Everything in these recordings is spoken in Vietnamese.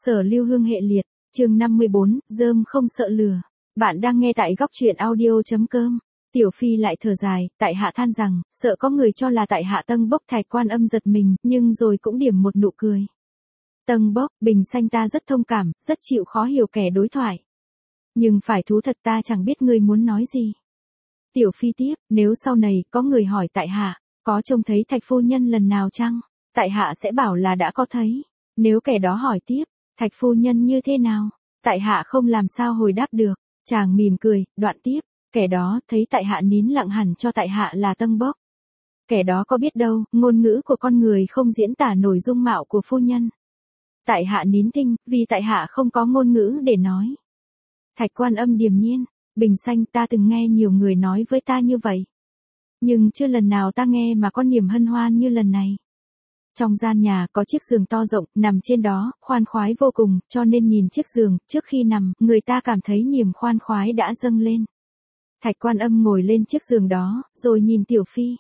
Sở Lưu Hương hệ liệt, chương 54, rơm không sợ lửa. Bạn đang nghe tại góc truyện audio.com. Tiểu Phi lại thở dài, tại hạ than rằng, sợ có người cho là tại hạ Tâng Bốc Thạch Quan Âm giật mình, nhưng rồi cũng điểm một nụ cười. Tâng Bốc, Bình Xanh ta rất thông cảm, rất chịu khó hiểu kẻ đối thoại. Nhưng phải thú thật ta chẳng biết ngươi muốn nói gì. Tiểu Phi tiếp, nếu sau này có người hỏi tại hạ, có trông thấy Thạch phu nhân lần nào chăng? Tại hạ sẽ bảo là đã có thấy. Nếu kẻ đó hỏi tiếp, Thạch phu nhân như thế nào? Tại hạ không làm sao hồi đáp được. Chàng mỉm cười, đoạn tiếp, kẻ đó thấy tại hạ nín lặng hẳn cho tại hạ là Tâng Bốc. Kẻ đó có biết đâu, ngôn ngữ của con người không diễn tả nổi dung mạo của phu nhân. Tại hạ nín thinh, vì tại hạ không có ngôn ngữ để nói. Thạch Quan Âm điềm nhiên, Bình Xanh ta từng nghe nhiều người nói với ta như vậy. Nhưng chưa lần nào ta nghe mà có niềm hân hoan như lần này. Trong gian nhà có chiếc giường to rộng, nằm trên đó, khoan khoái vô cùng, cho nên nhìn chiếc giường, trước khi nằm, người ta cảm thấy niềm khoan khoái đã dâng lên. Thạch Quan Âm ngồi lên chiếc giường đó, rồi nhìn Tiểu Phi.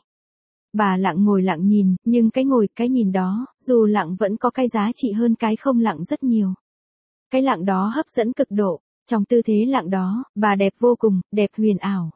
Bà lặng ngồi lặng nhìn, nhưng cái ngồi, cái nhìn đó, dù lặng vẫn có cái giá trị hơn cái không lặng rất nhiều. Cái lặng đó hấp dẫn cực độ, trong tư thế lặng đó, bà đẹp vô cùng, đẹp huyền ảo.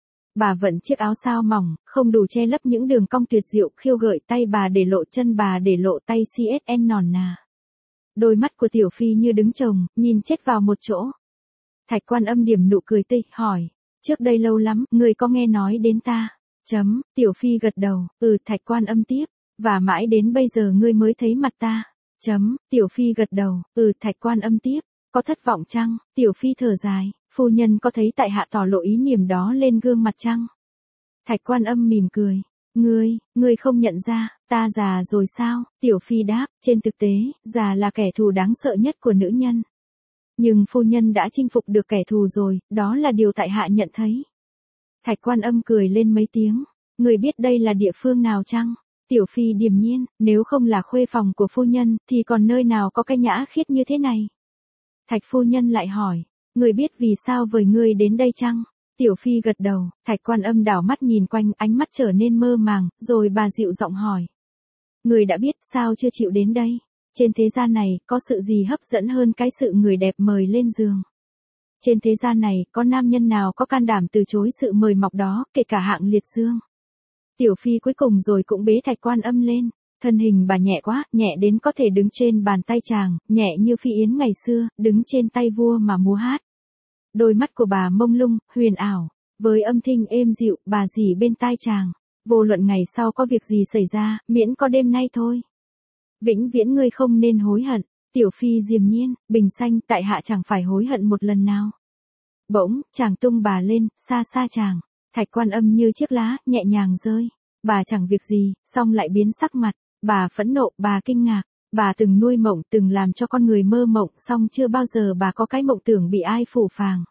Bà vận chiếc áo sao mỏng, không đủ che lấp những đường cong tuyệt diệu khiêu gợi tay bà để lộ chân bà để lộ tay CSN nòn nà. Đôi mắt của Tiểu Phi như đứng chồng, nhìn chết vào một chỗ. Thạch Quan Âm điểm nụ cười tươi, hỏi, trước đây lâu lắm, người có nghe nói đến ta? Tiểu Phi gật đầu, Thạch Quan Âm tiếp, và mãi đến bây giờ ngươi mới thấy mặt ta. Tiểu Phi gật đầu, Thạch Quan Âm tiếp, có thất vọng chăng? Tiểu Phi thở dài, phu nhân có thấy tại hạ tỏ lộ ý niềm đó lên gương mặt chăng? Thạch Quan Âm mỉm cười, ngươi không nhận ra, ta già rồi sao? Tiểu Phi đáp, trên thực tế, già là kẻ thù đáng sợ nhất của nữ nhân. Nhưng phu nhân đã chinh phục được kẻ thù rồi, đó là điều tại hạ nhận thấy. Thạch Quan Âm cười lên mấy tiếng, người biết đây là địa phương nào chăng? Tiểu Phi điềm nhiên, nếu không là khuê phòng của phu nhân, thì còn nơi nào có cái nhã khiết như thế này? Thạch phu nhân lại hỏi, người biết vì sao với ngươi đến đây chăng? Tiểu Phi gật đầu, Thạch Quan Âm đảo mắt nhìn quanh, ánh mắt trở nên mơ màng, rồi bà dịu giọng hỏi. Người đã biết sao chưa chịu đến đây? Trên thế gian này, có sự gì hấp dẫn hơn cái sự người đẹp mời lên giường? Trên thế gian này, có nam nhân nào có can đảm từ chối sự mời mọc đó, kể cả hạng liệt dương? Tiểu Phi cuối cùng rồi cũng bế Thạch Quan Âm lên. Thân hình bà nhẹ quá, nhẹ đến có thể đứng trên bàn tay chàng, nhẹ như Phi Yến ngày xưa, đứng trên tay vua mà múa hát. Đôi mắt của bà mông lung, huyền ảo, với âm thanh êm dịu, bà dì bên tai chàng. Vô luận ngày sau có việc gì xảy ra, miễn có đêm nay thôi. Vĩnh viễn ngươi không nên hối hận. Tiểu Phi điềm nhiên, Bình Xanh tại hạ chẳng phải hối hận một lần nào. Bỗng, chàng tung bà lên, xa xa chàng. Thạch Quan Âm như chiếc lá, nhẹ nhàng rơi. Bà chẳng việc gì, xong lại biến sắc mặt. Bà phẫn nộ, bà kinh ngạc. Bà từng nuôi mộng, từng làm cho con người mơ mộng, xong chưa bao giờ bà có cái mộng tưởng bị ai phủ phàng.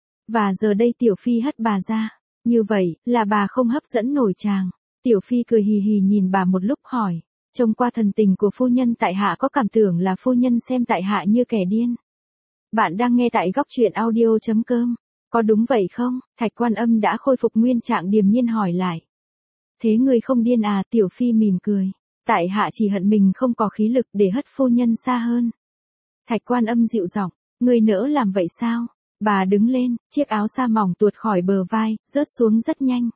Và giờ đây Tiểu Phi hất bà ra. Như vậy, là bà không hấp dẫn nổi chàng. Tiểu Phi cười hì hì nhìn bà một lúc hỏi. Trông qua thần tình của phu nhân tại hạ có cảm tưởng là phu nhân xem tại hạ như kẻ điên. Bạn đang nghe tại góc truyện audio.com. Có đúng vậy không? Thạch Quan Âm đã khôi phục nguyên trạng điềm nhiên hỏi lại. Thế người không điên à? Tiểu Phi mỉm cười. Tại hạ chỉ hận mình không có khí lực để hất phu nhân xa hơn. Thạch Quan Âm dịu giọng, người nỡ làm vậy sao? Bà đứng lên, chiếc áo sa mỏng tuột khỏi bờ vai, rớt xuống rất nhanh.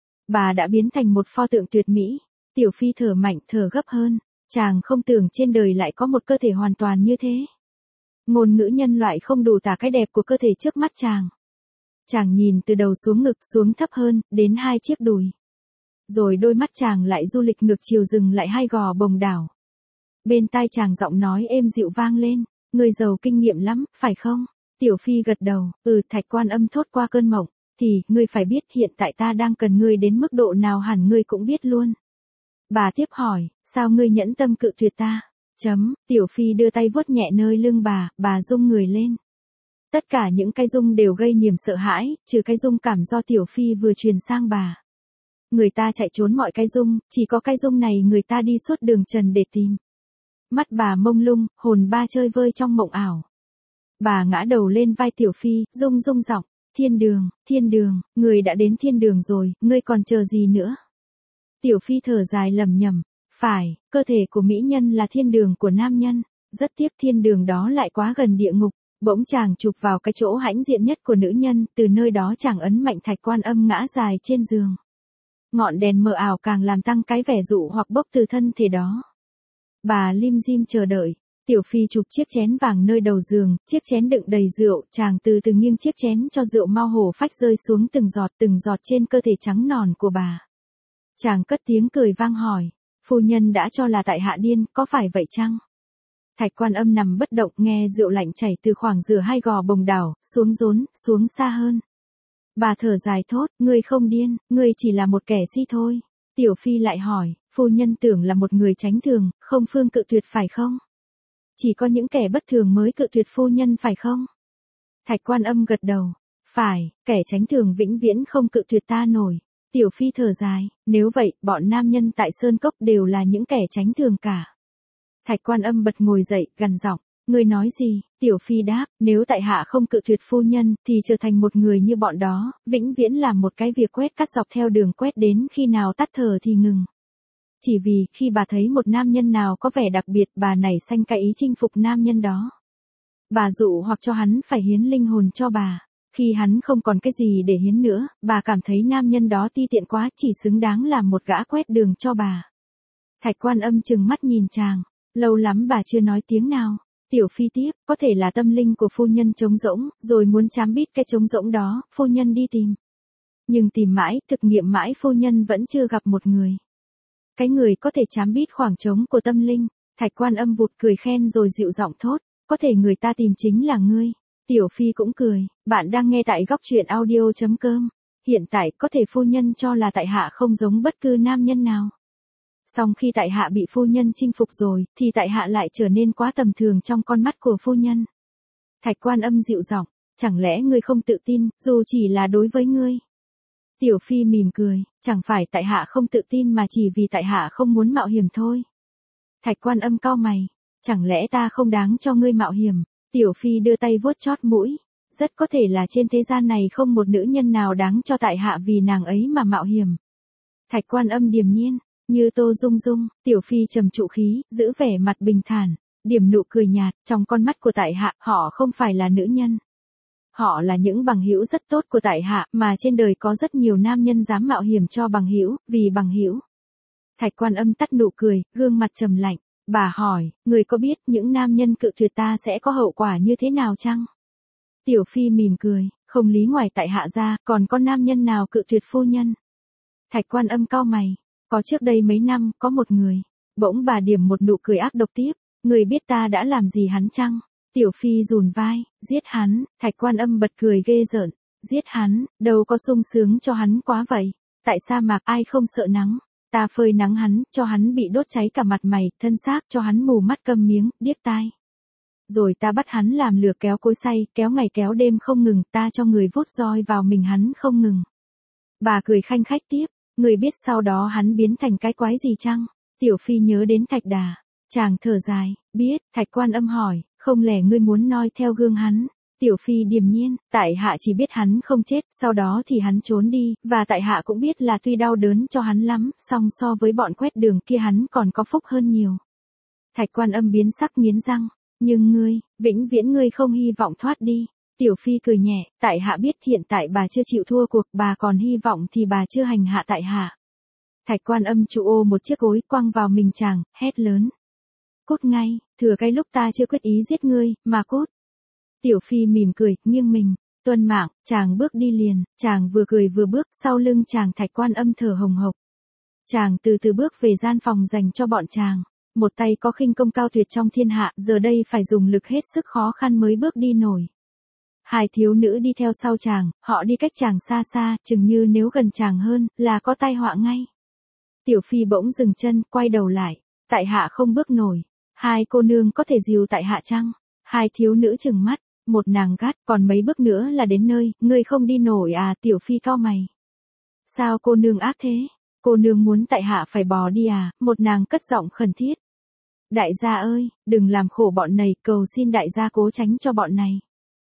Bà đã biến thành một pho tượng tuyệt mỹ. Tiểu Phi thở mạnh, thở gấp hơn. Chàng không tưởng trên đời lại có một cơ thể hoàn toàn như thế. Ngôn ngữ nhân loại không đủ tả cái đẹp của cơ thể trước mắt chàng. Chàng nhìn từ đầu xuống ngực, xuống thấp hơn, đến hai chiếc đùi. Rồi đôi mắt chàng lại du lịch ngược chiều dừng lại hai gò bồng đảo. Bên tai chàng giọng nói êm dịu vang lên, người giàu kinh nghiệm lắm, phải không? Tiểu Phi gật đầu, Thạch Quan Âm thốt qua cơn mộng, thì, ngươi phải biết hiện tại ta đang cần ngươi đến mức độ nào hẳn ngươi cũng biết luôn. Bà tiếp hỏi, sao ngươi nhẫn tâm cự tuyệt ta? Tiểu Phi đưa tay vuốt nhẹ nơi lưng bà rung người lên. Tất cả những cái rung đều gây niềm sợ hãi, trừ cái rung cảm do Tiểu Phi vừa truyền sang bà. Người ta chạy trốn mọi cái rung, chỉ có cái rung này người ta đi suốt đường trần để tìm. Mắt bà mông lung, hồn ba chơi vơi trong mộng ảo. Bà ngã đầu lên vai Tiểu Phi, rung giọng, thiên đường, người đã đến thiên đường rồi, ngươi còn chờ gì nữa? Tiểu Phi thở dài lẩm nhẩm, phải, cơ thể của mỹ nhân là thiên đường của nam nhân. rất tiếc thiên đường đó lại quá gần địa ngục. Bỗng chàng chụp vào cái chỗ hãnh diện nhất của nữ nhân, từ nơi đó chàng ấn mạnh Thạch Quan Âm ngã dài trên giường. Ngọn đèn mờ ảo càng làm tăng cái vẻ dụ hoặc bốc từ thân thể đó. Bà lim dim chờ đợi. Tiểu Phi chụp chiếc chén vàng nơi đầu giường, chiếc chén đựng đầy rượu, chàng từ từ nghiêng chiếc chén cho rượu mau hổ phách rơi xuống từng giọt trên cơ thể trắng nòn của bà. Chàng cất tiếng cười vang hỏi, phu nhân đã cho là tại hạ điên, có phải vậy chăng? Thạch Quan Âm nằm bất động nghe rượu lạnh chảy từ khoảng rửa hai gò bồng đảo, xuống xa hơn. Bà thở dài thốt, ngươi không điên, ngươi chỉ là một kẻ si thôi. Tiểu Phi lại hỏi, phu nhân tưởng là một người tránh thường, không phương cự tuyệt phải không? Chỉ có những kẻ bất thường mới cự tuyệt phu nhân phải không? Thạch Quan Âm gật đầu, phải, kẻ tránh thường vĩnh viễn không cự tuyệt ta nổi. Tiểu Phi thở dài, nếu vậy, bọn nam nhân tại Sơn Cốc đều là những kẻ tránh thường cả. Thạch Quan Âm bật ngồi dậy, gằn giọng, ngươi nói gì? Tiểu Phi đáp, nếu tại hạ không cự tuyệt phu nhân, thì trở thành một người như bọn đó, vĩnh viễn làm một cái việc quét cắt dọc theo đường quét đến khi nào tắt thở thì ngừng. Chỉ vì khi bà thấy một nam nhân nào có vẻ đặc biệt, bà nảy sanh cái ý chinh phục nam nhân đó. Bà dụ hoặc cho hắn phải hiến linh hồn cho bà. Khi hắn không còn cái gì để hiến nữa, bà cảm thấy nam nhân đó ti tiện quá, chỉ xứng đáng làm một gã quét đường cho bà. Thạch Quan Âm trừng mắt nhìn chàng, lâu lắm bà chưa nói tiếng nào. Tiểu Phi tiếp, có thể là tâm linh của phu nhân trống rỗng, rồi muốn chám bít cái trống rỗng đó, phu nhân đi tìm. Nhưng tìm mãi, thực nghiệm mãi phu nhân vẫn chưa gặp một người. Cái người có thể chám bít khoảng trống của tâm linh. Thạch Quan Âm vụt cười khen rồi dịu giọng thốt, có thể người ta tìm chính là ngươi. Tiểu Phi cũng cười, bạn đang nghe tại góc truyện audio.com. Hiện tại có thể phu nhân cho là tại hạ không giống bất cứ nam nhân nào. Song khi tại hạ bị phu nhân chinh phục rồi, thì tại hạ lại trở nên quá tầm thường trong con mắt của phu nhân. Thạch Quan Âm dịu giọng, chẳng lẽ ngươi không tự tin, dù chỉ là đối với ngươi? Tiểu Phi mỉm cười, chẳng phải tại hạ không tự tin mà chỉ vì tại hạ không muốn mạo hiểm thôi. Thạch Quan Âm cau mày, chẳng lẽ ta không đáng cho ngươi mạo hiểm? Tiểu Phi đưa tay vuốt chót mũi, rất có thể là trên thế gian này không một nữ nhân nào đáng cho tại hạ vì nàng ấy mà mạo hiểm. Thạch Quan Âm điềm nhiên, như Tô Dung Dung, Tiểu Phi trầm trụ khí, giữ vẻ mặt bình thản, điểm nụ cười nhạt, trong con mắt của tại hạ, họ không phải là nữ nhân. Họ là những bằng hữu rất tốt của tại hạ, mà trên đời có rất nhiều nam nhân dám mạo hiểm cho bằng hữu, vì bằng hữu. Thạch Quan Âm tắt nụ cười, gương mặt trầm lạnh. Bà hỏi, người có biết những nam nhân cự tuyệt ta sẽ có hậu quả như thế nào chăng? Tiểu Phi mỉm cười, không lý ngoài tại hạ ra, còn có nam nhân nào cự tuyệt phu nhân? Thạch Quan Âm cau mày, có trước đây mấy năm, có một người. Bỗng bà điểm một nụ cười ác độc tiếp, người biết ta đã làm gì hắn chăng? Tiểu Phi rùn vai, giết hắn. Thạch Quan Âm bật cười ghê rợn, giết hắn, đâu có sung sướng cho hắn quá vậy. Tại sa mạc ai không sợ nắng? Ta phơi nắng hắn, cho hắn bị đốt cháy cả mặt mày, thân xác, cho hắn mù mắt câm miếng, điếc tai. Rồi ta bắt hắn làm lửa kéo cối xay, kéo ngày kéo đêm không ngừng, ta cho người vuốt roi vào mình hắn không ngừng. Bà cười khanh khách tiếp, người biết sau đó hắn biến thành cái quái gì chăng? Tiểu Phi nhớ đến Thạch Đà, chàng thở dài, biết. Thạch Quan Âm hỏi, không lẽ ngươi muốn noi theo gương hắn? Tiểu Phi điềm nhiên, tại hạ chỉ biết hắn không chết, sau đó thì hắn trốn đi, và tại hạ cũng biết là tuy đau đớn cho hắn lắm, song so với bọn quét đường kia hắn còn có phúc hơn nhiều. Thạch Quan Âm biến sắc nghiến răng, nhưng ngươi, vĩnh viễn ngươi không hy vọng thoát đi. Tiểu Phi cười nhẹ, tại hạ biết hiện tại bà chưa chịu thua cuộc, bà còn hy vọng thì bà chưa hành hạ tại hạ. Thạch Quan Âm trụ ô một chiếc gối quăng vào mình chàng, hét lớn. Cút ngay, thừa cái lúc ta chưa quyết ý giết ngươi, mà cút. Tiểu Phi mỉm cười, nghiêng mình, tuân mạng, chàng bước đi liền, chàng vừa cười vừa bước, sau lưng chàng Thạch Quan Âm thở hồng hộc. Chàng từ từ bước về gian phòng dành cho bọn chàng, một tay có khinh công cao tuyệt trong thiên hạ, giờ đây phải dùng lực hết sức khó khăn mới bước đi nổi. Hai thiếu nữ đi theo sau chàng, họ đi cách chàng xa xa, chừng như nếu gần chàng hơn, là có tai họa ngay. Tiểu Phi bỗng dừng chân, quay đầu lại, tại hạ không bước nổi, hai cô nương có thể dìu tại hạ chăng? Hai thiếu nữ trừng mắt, một nàng gắt, còn mấy bước nữa là đến nơi, ngươi không đi nổi à? Tiểu Phi cau mày. Sao cô nương ác thế? Cô nương muốn tại hạ phải bò đi à? Một nàng cất giọng khẩn thiết. Đại gia ơi, đừng làm khổ bọn này, cầu xin đại gia cố tránh cho bọn này.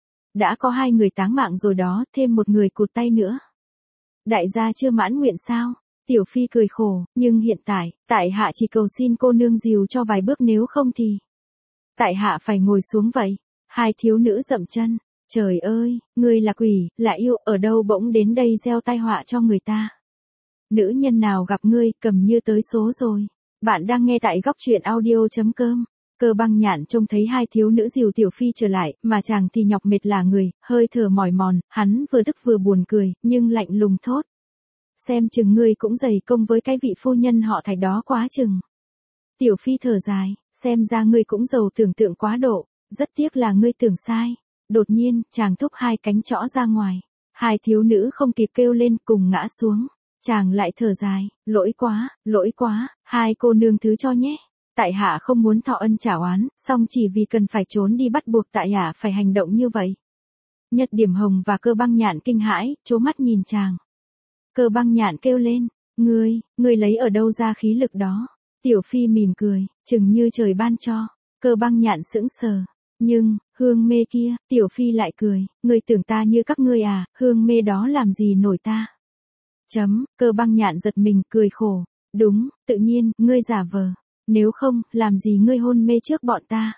Đã có hai người táng mạng rồi đó, thêm một người cụt tay nữa. Đại gia chưa mãn nguyện sao? Tiểu Phi cười khổ, nhưng hiện tại hạ chỉ cầu xin cô nương dìu cho vài bước nếu không thì. Tại hạ phải ngồi xuống vậy. Hai thiếu nữ dậm chân. Trời ơi, ngươi là quỷ, là yêu, ở đâu bỗng đến đây gieo tai họa cho người ta. Nữ nhân nào gặp ngươi, cầm như tới số rồi. Bạn đang nghe tại góc truyện audio.com. Cơ Băng Nhạn trông thấy hai thiếu nữ dìu Tiểu Phi trở lại, mà chàng thì nhọc mệt lả người, hơi thở mỏi mòn, hắn vừa tức vừa buồn cười, nhưng lạnh lùng thốt. Xem chừng ngươi cũng dày công với cái vị phu nhân họ Thạch đó quá chừng. Tiểu Phi thở dài, xem ra ngươi cũng giàu tưởng tượng quá độ, rất tiếc là ngươi tưởng sai. Đột nhiên, chàng thúc hai cánh trõ ra ngoài. Hai thiếu nữ không kịp kêu lên cùng ngã xuống. Chàng lại thở dài, lỗi quá, hai cô nương thứ cho nhé. Tại hạ không muốn thọ ân trả oán, song chỉ vì cần phải trốn đi bắt buộc tại hạ phải hành động như vậy. Nhật Điểm Hồng và Cơ Băng Nhạn kinh hãi, trố mắt nhìn chàng. Cơ Băng Nhạn kêu lên, ngươi lấy ở đâu ra khí lực đó? Tiểu Phi mỉm cười, chừng như trời ban cho. Cơ Băng Nhạn sững sờ. Nhưng, hương mê kia, Tiểu Phi lại cười, ngươi tưởng ta như các ngươi à, hương mê đó làm gì nổi ta. Cơ Băng Nhạn giật mình, cười khổ. Đúng, tự nhiên, ngươi giả vờ. Nếu không, làm gì ngươi hôn mê trước bọn ta.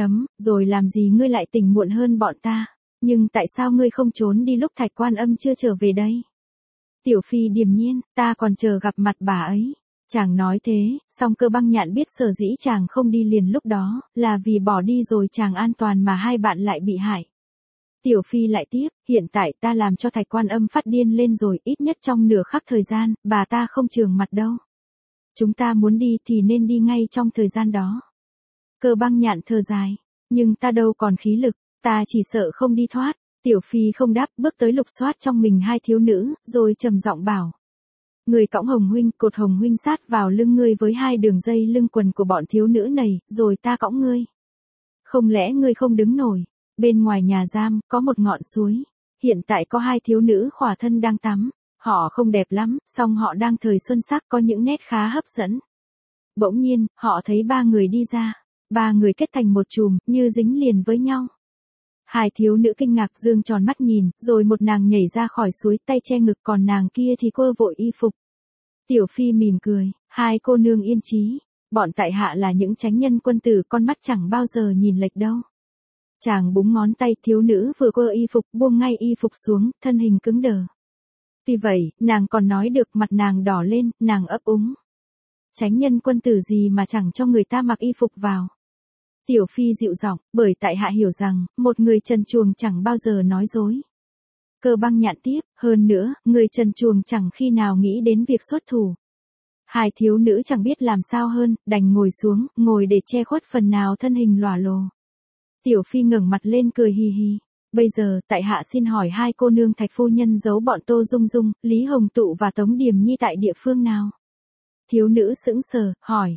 Rồi làm gì ngươi lại tỉnh muộn hơn bọn ta. Nhưng tại sao ngươi không trốn đi lúc Thạch Quan Âm chưa trở về đây? Tiểu Phi điềm nhiên, ta còn chờ gặp mặt bà ấy. Chàng nói thế, song Cơ Băng Nhạn biết sở dĩ chàng không đi liền lúc đó, là vì bỏ đi rồi chàng an toàn mà hai bạn lại bị hại. Tiểu Phi lại tiếp, hiện tại ta làm cho Thạch Quan Âm phát điên lên rồi, ít nhất trong nửa khắc thời gian, bà ta không chường mặt đâu. Chúng ta muốn đi thì nên đi ngay trong thời gian đó. Cơ Băng Nhạn thở dài, nhưng ta đâu còn khí lực, ta chỉ sợ không đi thoát. Tiểu Phi không đáp, bước tới lục soát trong mình hai thiếu nữ, rồi trầm giọng bảo. Người cõng Hồng huynh, cột Hồng huynh sát vào lưng ngươi với hai đường dây lưng quần của bọn thiếu nữ này, rồi ta cõng ngươi. Không lẽ ngươi không đứng nổi? Bên ngoài nhà giam, có một ngọn suối. Hiện tại có hai thiếu nữ khỏa thân đang tắm. Họ không đẹp lắm, song họ đang thời xuân sắc, có những nét khá hấp dẫn. Bỗng nhiên, họ thấy ba người đi ra. Ba người kết thành một chùm, như dính liền với nhau. Hai thiếu nữ kinh ngạc dương tròn mắt nhìn, rồi một nàng nhảy ra khỏi suối, tay che ngực, còn nàng kia thì quơ vội y phục. Tiểu Phi mỉm cười, hai cô nương yên chí. Bọn tại hạ là những chánh nhân quân tử, con mắt chẳng bao giờ nhìn lệch đâu. Chàng búng ngón tay, thiếu nữ vừa quơ y phục, buông ngay y phục xuống, thân hình cứng đờ. Tuy vậy, nàng còn nói được, mặt nàng đỏ lên, nàng ấp úng. Chánh nhân quân tử gì mà chẳng cho người ta mặc y phục vào. Tiểu Phi dịu giọng, bởi tại hạ hiểu rằng, một người trần truồng chẳng bao giờ nói dối. Cơ Băng Nhạn tiếp, hơn nữa, người trần truồng chẳng khi nào nghĩ đến việc xuất thủ. Hai thiếu nữ chẳng biết làm sao hơn, đành ngồi xuống, ngồi để che khuất phần nào thân hình lòa lồ. Tiểu Phi ngẩng mặt lên cười hì hì. Bây giờ, tại hạ xin hỏi hai cô nương Thạch phu nhân giấu bọn Tô Dung Dung, Lý Hồng Tụ và Tống Điềm Nhi tại địa phương nào? Thiếu nữ sững sờ, hỏi.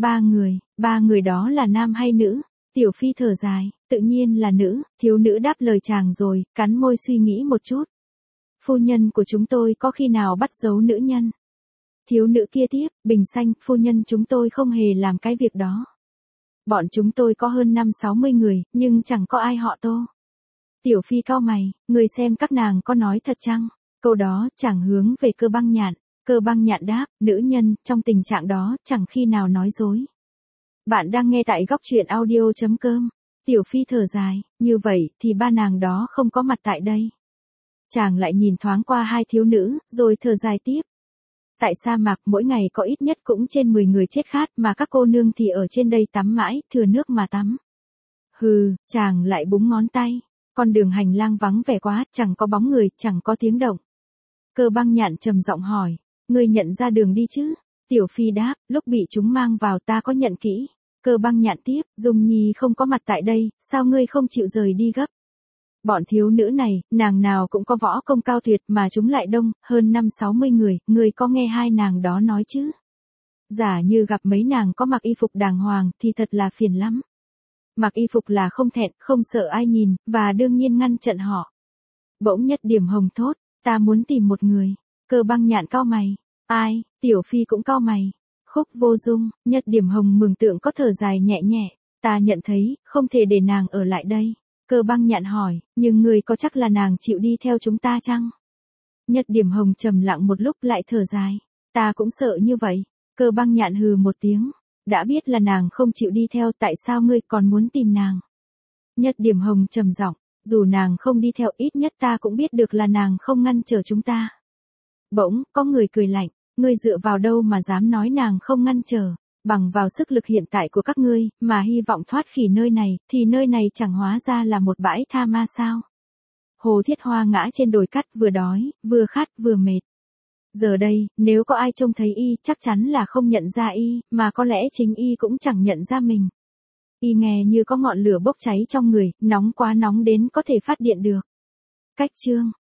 Ba người đó là nam hay nữ? Tiểu Phi thở dài, tự nhiên là nữ. Thiếu nữ đáp lời chàng rồi, cắn môi suy nghĩ một chút. Phu nhân của chúng tôi có khi nào bắt giấu nữ nhân? Thiếu nữ kia tiếp, bình xanh, phu nhân chúng tôi không hề làm cái việc đó. Bọn chúng tôi có hơn 50-60 người, nhưng chẳng có ai họ Tô. Tiểu Phi cau mày, người xem các nàng có nói thật chăng? Câu đó chẳng hướng về Cơ Băng Nhạn. Cơ Băng Nhạn đáp, nữ nhân, trong tình trạng đó, chẳng khi nào nói dối. Bạn đang nghe tại góc truyện audio.com. Tiểu Phi thở dài, như vậy, thì ba nàng đó không có mặt tại đây. Chàng lại nhìn thoáng qua hai thiếu nữ, rồi thở dài tiếp. Tại sa mạc mỗi ngày có ít nhất cũng trên 10 người chết khát, mà các cô nương thì ở trên đây tắm mãi, thừa nước mà tắm. Chàng lại búng ngón tay. Con đường hành lang vắng vẻ quá, chẳng có bóng người, chẳng có tiếng động. Cơ Băng Nhạn trầm giọng hỏi, ngươi nhận ra đường đi chứ? Tiểu Phi đáp, lúc bị chúng mang vào ta có nhận kỹ. Cơ Băng Nhạn tiếp, Dung Nhi không có mặt tại đây, sao ngươi không chịu rời đi gấp? Bọn thiếu nữ này, nàng nào cũng có võ công cao tuyệt mà chúng lại đông, hơn 50-60 người, ngươi có nghe hai nàng đó nói chứ? Giả như gặp mấy nàng có mặc y phục đàng hoàng thì thật là phiền lắm. Mặc y phục là không thẹn, không sợ ai nhìn, và đương nhiên ngăn trận họ. Bỗng Nhất Điểm Hồng thốt, ta muốn tìm một người. Cơ Băng Nhạn cau mày. Ai? Tiểu Phi cũng cau mày. Khúc Vô Dung. Nhất Điểm Hồng mường tượng có thở dài nhẹ nhẹ. Ta nhận thấy, không thể để nàng ở lại đây. Cơ Băng Nhạn hỏi, nhưng người có chắc là nàng chịu đi theo chúng ta chăng? Nhất Điểm Hồng trầm lặng một lúc lại thở dài. Ta cũng sợ như vậy. Cơ Băng Nhạn hừ một tiếng. Đã biết là nàng không chịu đi theo, tại sao ngươi còn muốn tìm nàng? Nhất Điểm Hồng trầm giọng, dù nàng không đi theo, ít nhất ta cũng biết được là nàng không ngăn trở chúng ta. Bỗng, có người cười lạnh, ngươi dựa vào đâu mà dám nói nàng không ngăn trở? Bằng vào sức lực hiện tại của các ngươi, mà hy vọng thoát khỉ nơi này, thì nơi này chẳng hóa ra là một bãi tha ma sao? Hồ Thiết Hoa ngã trên đồi cát, vừa đói, vừa khát, vừa mệt. Giờ đây, nếu có ai trông thấy y, chắc chắn là không nhận ra y, mà có lẽ chính y cũng chẳng nhận ra mình. Y nghe như có ngọn lửa bốc cháy trong người, nóng quá, nóng đến có thể phát điện được. Cách chương